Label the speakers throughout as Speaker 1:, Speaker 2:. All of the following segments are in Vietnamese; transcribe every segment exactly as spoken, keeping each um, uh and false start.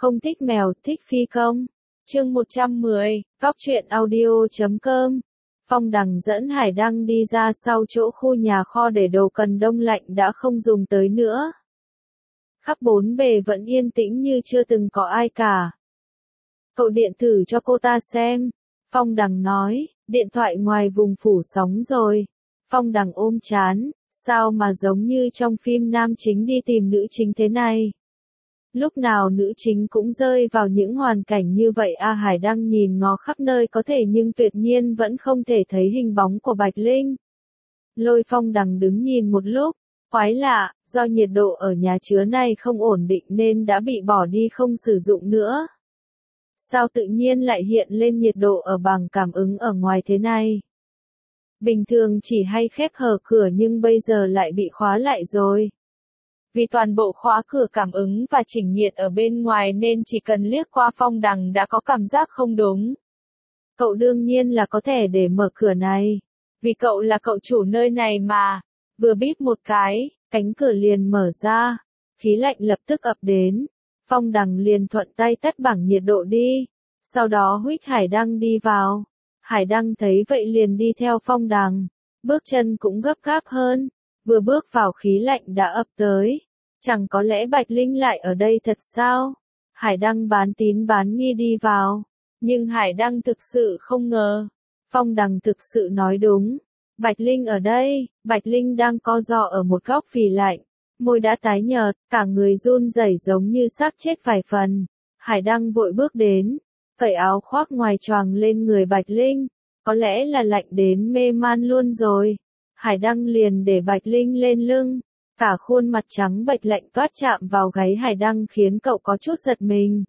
Speaker 1: Không thích mèo, thích phi công. Chương một trăm mười, Góc truyện audio chấm com. Phong Đằng dẫn Hải Đăng đi ra sau chỗ khu nhà kho để đồ cần đông lạnh đã không dùng tới nữa. Khắp bốn bề vẫn yên tĩnh như chưa từng có ai cả. Cậu điện thử cho cô ta xem. Phong Đằng nói, điện thoại ngoài vùng phủ sóng rồi. Phong Đằng ôm chán, sao mà giống như trong phim nam chính đi tìm nữ chính thế này. Lúc nào nữ chính cũng rơi vào những hoàn cảnh như vậy a à, Hải Đăng nhìn ngó khắp nơi có thể nhưng tuyệt nhiên vẫn không thể thấy hình bóng của Bạch Linh. Lôi Phong Đằng đứng nhìn một lúc, quái lạ, do nhiệt độ ở nhà chứa này không ổn định nên đã bị bỏ đi không sử dụng nữa. Sao tự nhiên lại hiện lên nhiệt độ ở bảng cảm ứng ở ngoài thế này? Bình thường chỉ hay khép hờ cửa nhưng bây giờ lại bị khóa lại rồi. Vì toàn bộ khóa cửa cảm ứng và chỉnh nhiệt ở bên ngoài nên chỉ cần liếc qua Phong Đằng đã có cảm giác không đúng. Cậu đương nhiên là có thể để mở cửa này. Vì cậu là cậu chủ nơi này mà. Vừa bíp một cái, cánh cửa liền mở ra. Khí lạnh lập tức ập đến. Phong Đằng liền thuận tay tắt bảng nhiệt độ đi. Sau đó huých Hải Đăng đi vào. Hải Đăng thấy vậy liền đi theo Phong Đằng. Bước chân cũng gấp gáp hơn. Vừa bước vào khí lạnh đã ập tới. Chẳng có lẽ Bạch Linh lại ở đây thật sao? Hải Đăng bán tín bán nghi đi vào. Nhưng Hải Đăng thực sự không ngờ. Phong Đằng thực sự nói đúng. Bạch Linh ở đây, Bạch Linh đang co ro ở một góc vì lạnh. Môi đã tái nhợt, cả người run rẩy giống như xác chết vài phần. Hải Đăng vội bước đến, cởi áo khoác ngoài choàng lên người Bạch Linh. Có lẽ là lạnh đến mê man luôn rồi. Hải Đăng liền để Bạch Linh lên lưng. Cả khuôn mặt trắng bệch lạnh toát chạm vào gáy Hải Đăng khiến cậu có chút giật mình.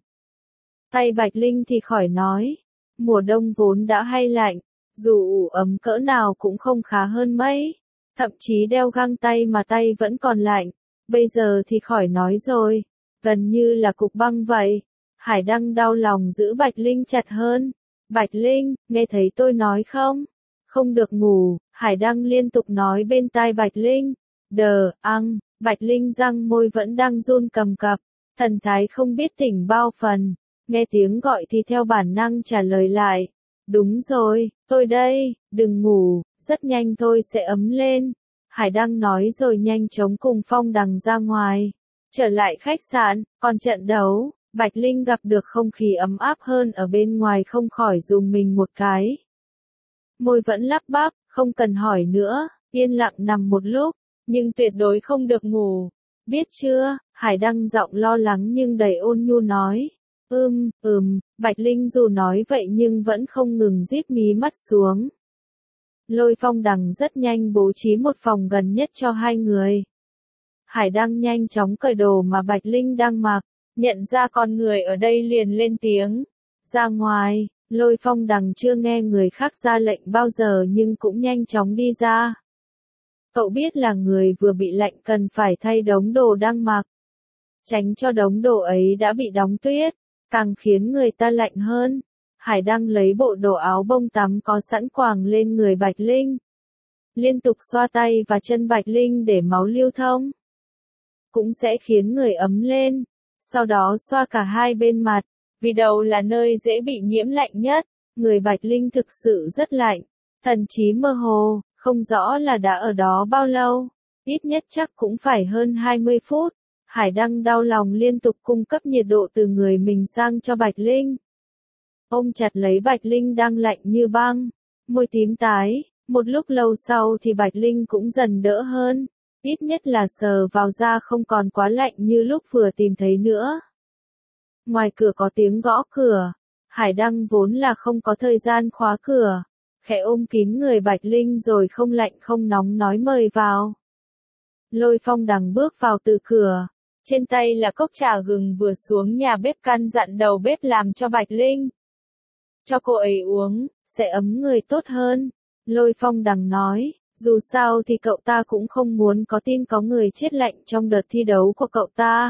Speaker 1: Tay Bạch Linh thì khỏi nói. Mùa đông vốn đã hay lạnh, dù ủ ấm cỡ nào cũng không khá hơn mấy. Thậm chí đeo găng tay mà tay vẫn còn lạnh. Bây giờ thì khỏi nói rồi. Gần như là cục băng vậy. Hải Đăng đau lòng giữ Bạch Linh chặt hơn. Bạch Linh, nghe thấy tôi nói không? Không được ngủ, Hải Đăng liên tục nói bên tai Bạch Linh. Đờ, ăng, Bạch Linh răng môi vẫn đang run cầm cập, thần thái không biết tỉnh bao phần, nghe tiếng gọi thì theo bản năng trả lời lại. Đúng rồi, tôi đây, đừng ngủ, rất nhanh tôi sẽ ấm lên. Hải Đăng nói rồi nhanh chóng cùng Phong Đằng ra ngoài. Trở lại khách sạn, còn trận đấu, Bạch Linh gặp được không khí ấm áp hơn ở bên ngoài không khỏi rùng mình một cái. Môi vẫn lắp bắp, không cần hỏi nữa, yên lặng nằm một lúc. Nhưng tuyệt đối không được ngủ. Biết chưa? Hải Đăng giọng lo lắng nhưng đầy ôn nhu nói. Ừm, ừm, Bạch Linh dù nói vậy nhưng vẫn không ngừng díp mí mắt xuống. Lôi Phong Đằng rất nhanh bố trí một phòng gần nhất cho hai người. Hải Đăng nhanh chóng cởi đồ mà Bạch Linh đang mặc, nhận ra con người ở đây liền lên tiếng. Ra ngoài, Lôi Phong Đằng chưa nghe người khác ra lệnh bao giờ nhưng cũng nhanh chóng đi ra. Cậu biết là người vừa bị lạnh cần phải thay đống đồ đang mặc. Tránh cho đống đồ ấy đã bị đóng tuyết, càng khiến người ta lạnh hơn. Hải Đăng lấy bộ đồ áo bông tắm có sẵn quàng lên người Bạch Linh. Liên tục xoa tay và chân Bạch Linh để máu lưu thông. Cũng sẽ khiến người ấm lên. Sau đó xoa cả hai bên mặt, vì đầu là nơi dễ bị nhiễm lạnh nhất. Người Bạch Linh thực sự rất lạnh, thần trí mơ hồ. Không rõ là đã ở đó bao lâu, ít nhất chắc cũng phải hơn hai mươi phút. Hải Đăng đau lòng liên tục cung cấp nhiệt độ từ người mình sang cho Bạch Linh. Ôm chặt lấy Bạch Linh đang lạnh như băng, môi tím tái, một lúc lâu sau thì Bạch Linh cũng dần đỡ hơn, ít nhất là sờ vào da không còn quá lạnh như lúc vừa tìm thấy nữa. Ngoài cửa có tiếng gõ cửa, Hải Đăng vốn là không có thời gian khóa cửa. Khẽ ôm kín người Bạch Linh rồi không lạnh không nóng nói mời vào. Lôi Phong Đằng bước vào từ cửa. Trên tay là cốc trà gừng vừa xuống nhà bếp căn dặn đầu bếp làm cho Bạch Linh. Cho cô ấy uống, sẽ ấm người tốt hơn. Lôi Phong Đằng nói, dù sao thì cậu ta cũng không muốn có tin có người chết lạnh trong đợt thi đấu của cậu ta.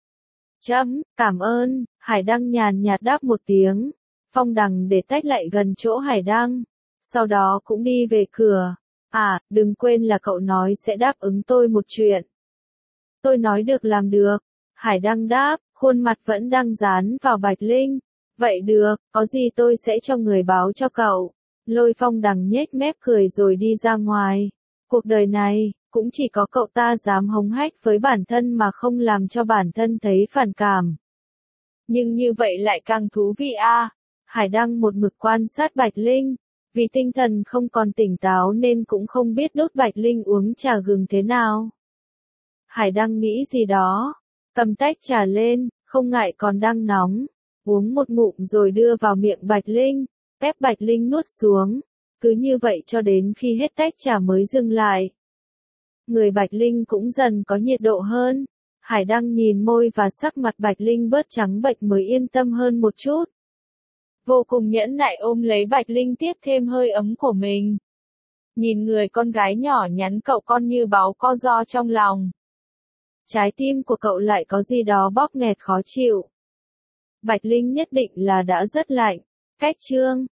Speaker 1: Chấm, cảm ơn, Hải Đăng nhàn nhạt đáp một tiếng. Phong Đằng để tách lại gần chỗ Hải Đăng. Sau đó cũng đi về cửa. À, đừng quên là cậu nói sẽ đáp ứng tôi một chuyện. Tôi nói được làm được. Hải Đăng đáp, khuôn mặt vẫn đang dán vào Bạch Linh. Vậy được, có gì tôi sẽ cho người báo cho cậu. Lôi Phong Đằng nhếch mép cười rồi đi ra ngoài. Cuộc đời này, cũng chỉ có cậu ta dám hống hách với bản thân mà không làm cho bản thân thấy phản cảm. Nhưng như vậy lại càng thú vị a. À. Hải Đăng một mực quan sát Bạch Linh. Vì tinh thần không còn tỉnh táo nên cũng không biết đốt Bạch Linh uống trà gừng thế nào. Hải Đăng nghĩ gì đó. Cầm tách trà lên, không ngại còn đang nóng. Uống một ngụm rồi đưa vào miệng Bạch Linh. Ép Bạch Linh nuốt xuống. Cứ như vậy cho đến khi hết tách trà mới dừng lại. Người Bạch Linh cũng dần có nhiệt độ hơn. Hải Đăng nhìn môi và sắc mặt Bạch Linh bớt trắng bệch mới yên tâm hơn một chút. Vô cùng nhẫn nại ôm lấy Bạch Linh tiếp thêm hơi ấm của mình. Nhìn người con gái nhỏ nhắn cậu con như báu co ro trong lòng. Trái tim của cậu lại có gì đó bóp nghẹt khó chịu. Bạch Linh nhất định là đã rất lạnh. Cách chương